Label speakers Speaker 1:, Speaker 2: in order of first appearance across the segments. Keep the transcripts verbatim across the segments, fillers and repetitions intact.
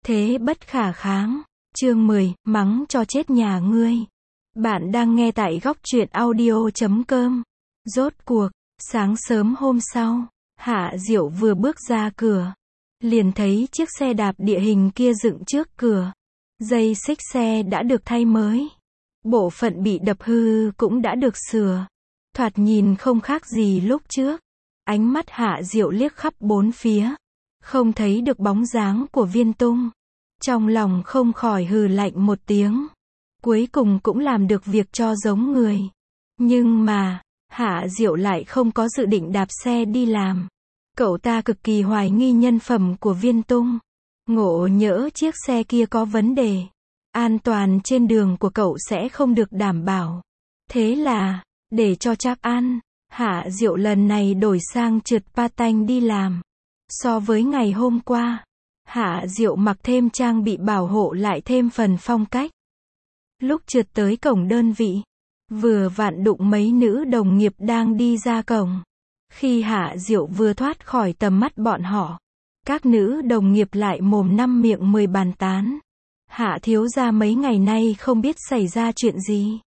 Speaker 1: thế bất khả kháng. Chương mười, mắng cho chết nhà ngươi. Bạn đang nghe tại góc truyện audio chấm com. Rốt cuộc, sáng sớm hôm sau, Hạ Diệu vừa bước ra cửa, liền thấy chiếc xe đạp địa hình kia dựng trước cửa. Dây xích xe đã được thay mới. Bộ phận bị đập hư cũng đã được sửa. Thoạt nhìn không khác gì lúc trước. Ánh mắt Hạ Diệu liếc khắp bốn phía, không thấy được bóng dáng của Viên Tung. Trong lòng không khỏi hừ lạnh một tiếng. Cuối cùng cũng làm được việc cho giống người. Nhưng mà, Hạ Diệu lại không có dự định đạp xe đi làm. Cậu ta cực kỳ hoài nghi nhân phẩm của Viên Tung. Ngộ nhỡ chiếc xe kia có vấn đề. An toàn trên đường của cậu sẽ không được đảm bảo. Thế là, để cho chắc ăn, Hạ Diệu lần này đổi sang trượt patin đi làm. So với ngày hôm qua, Hạ Diệu mặc thêm trang bị bảo hộ lại thêm phần phong cách. Lúc trượt tới cổng đơn vị, vừa vặn đụng mấy nữ đồng nghiệp đang đi ra cổng. Khi Hạ Diệu vừa thoát khỏi tầm mắt bọn họ, các nữ đồng nghiệp lại mồm năm miệng mười bàn tán. Hạ thiếu gia mấy ngày nay không biết xảy ra chuyện gì.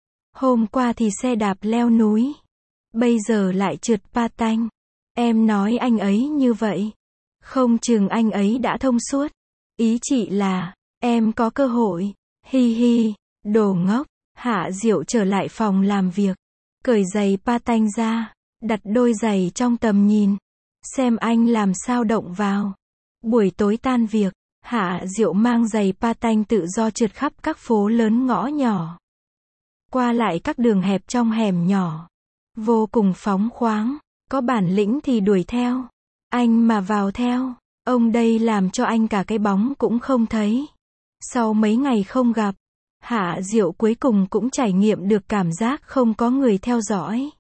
Speaker 1: Hôm qua thì xe đạp leo núi, bây giờ lại trượt patin. Em nói anh ấy như vậy, không chừng anh ấy đã thông suốt. Ý chị là, em có cơ hội. Hi hi, đồ ngốc. Hạ Diệu trở lại phòng làm việc, cởi giày patin ra, đặt đôi giày trong tầm nhìn, xem anh làm sao động vào. Buổi tối tan việc, Hạ Diệu mang giày patin tự do trượt khắp các phố lớn ngõ nhỏ, qua lại các đường hẹp trong hẻm nhỏ, vô cùng phóng khoáng. Có bản lĩnh thì đuổi theo, anh mà vào theo, ông đây làm cho anh cả cái bóng cũng không thấy. Sau mấy ngày không gặp, Hạ Diệu cuối cùng cũng trải nghiệm được cảm giác không có người theo dõi.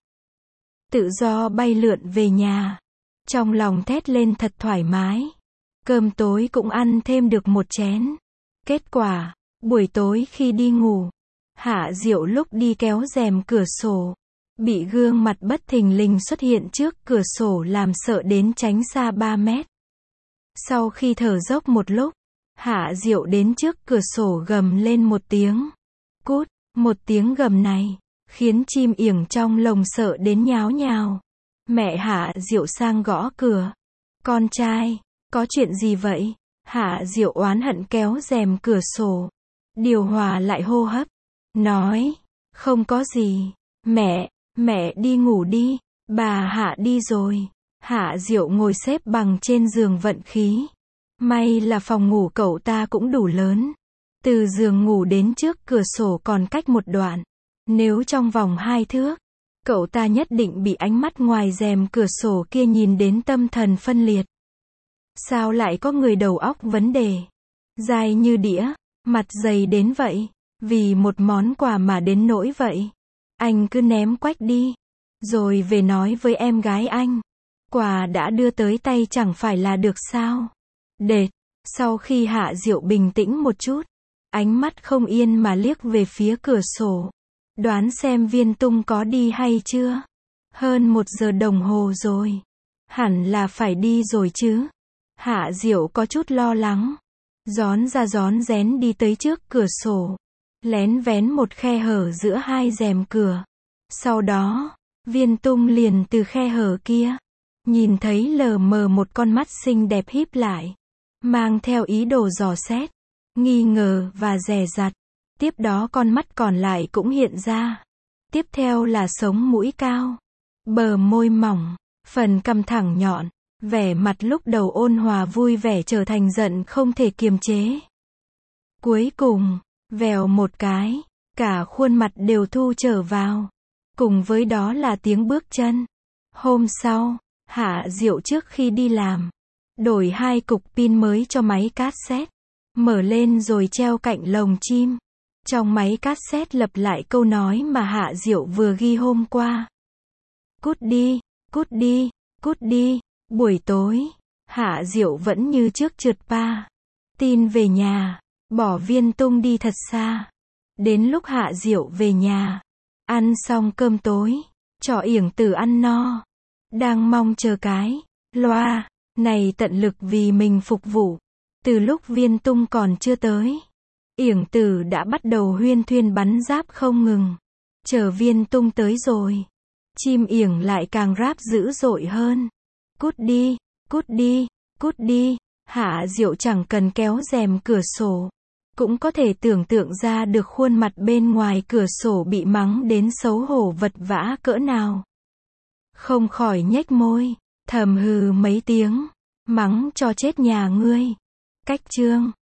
Speaker 1: Tự do bay lượn về nhà, trong lòng thét lên thật thoải mái. Cơm tối cũng ăn thêm được một chén. Kết quả, buổi tối khi đi ngủ, Hạ Diệu lúc đi kéo rèm cửa sổ, bị gương mặt bất thình lình xuất hiện trước cửa sổ làm sợ đến tránh xa ba mét. Sau khi thở dốc một lúc, Hạ Diệu đến trước cửa sổ gầm lên một tiếng. Cút, một tiếng gầm này, khiến chim yểng trong lồng sợ đến nháo nhào. Mẹ Hạ Diệu sang gõ cửa. Con trai, có chuyện gì vậy? Hạ Diệu oán hận kéo rèm cửa sổ, điều hòa lại hô hấp, nói, không có gì. Mẹ, mẹ đi ngủ đi, bà Hạ đi rồi. Hạ Diệu ngồi xếp bằng trên giường vận khí. May là phòng ngủ cậu ta cũng đủ lớn. Từ giường ngủ đến trước cửa sổ còn cách một đoạn. Nếu trong vòng hai thước, cậu ta nhất định bị ánh mắt ngoài rèm cửa sổ kia nhìn đến tâm thần phân liệt. Sao lại có người đầu óc vấn đề? Dài như đĩa, mặt dày đến vậy, vì một món quà mà đến nỗi vậy. Anh cứ ném quách đi, rồi về nói với em gái anh. Quà đã đưa tới tay chẳng phải là được sao? Đệt, sau khi Hạ Diệu bình tĩnh một chút, ánh mắt không yên mà liếc về phía cửa sổ. Đoán xem Viên Tung có đi hay chưa? Hơn một giờ đồng hồ rồi. Hẳn là phải đi rồi chứ. Hạ Diệu có chút lo lắng. Rón ra rón rén đi tới trước cửa sổ, lén vén một khe hở giữa hai rèm cửa. Sau đó, Viên Tung liền từ khe hở kia, nhìn thấy lờ mờ một con mắt xinh đẹp híp lại, mang theo ý đồ dò xét, nghi ngờ và dè dặt. Tiếp đó con mắt còn lại cũng hiện ra. Tiếp theo là sống mũi cao, bờ môi mỏng, phần cằm thẳng nhọn, vẻ mặt lúc đầu ôn hòa vui vẻ trở thành giận không thể kiềm chế. Cuối cùng, vèo một cái, cả khuôn mặt đều thu trở vào. Cùng với đó là tiếng bước chân. Hôm sau, Hạ Diệu trước khi đi làm, đổi hai cục pin mới cho máy cassette, mở lên rồi treo cạnh lồng chim. Trong máy cassette lặp lại câu nói mà Hạ Diệu vừa ghi hôm qua. Cút đi, cút đi, cút đi. Buổi tối, Hạ Diệu vẫn như trước trượt pa tin về nhà, bỏ Viên Tung đi thật xa. Đến lúc Hạ Diệu về nhà, ăn xong cơm tối, trọ yểng tử ăn no, đang mong chờ cái loa này tận lực vì mình phục vụ. Từ lúc Viên Tung còn chưa tới, Yểng Tử đã bắt đầu huyên thuyên bắn giáp không ngừng. Chờ Viên Tung tới rồi, chim yểng lại càng ráp dữ dội hơn. Cút đi, cút đi, cút đi. Hạ Diệu chẳng cần kéo rèm cửa sổ, cũng có thể tưởng tượng ra được khuôn mặt bên ngoài cửa sổ bị mắng đến xấu hổ vật vã cỡ nào. Không khỏi nhếch môi, thầm hừ mấy tiếng, mắng cho chết nhà ngươi. Cách chương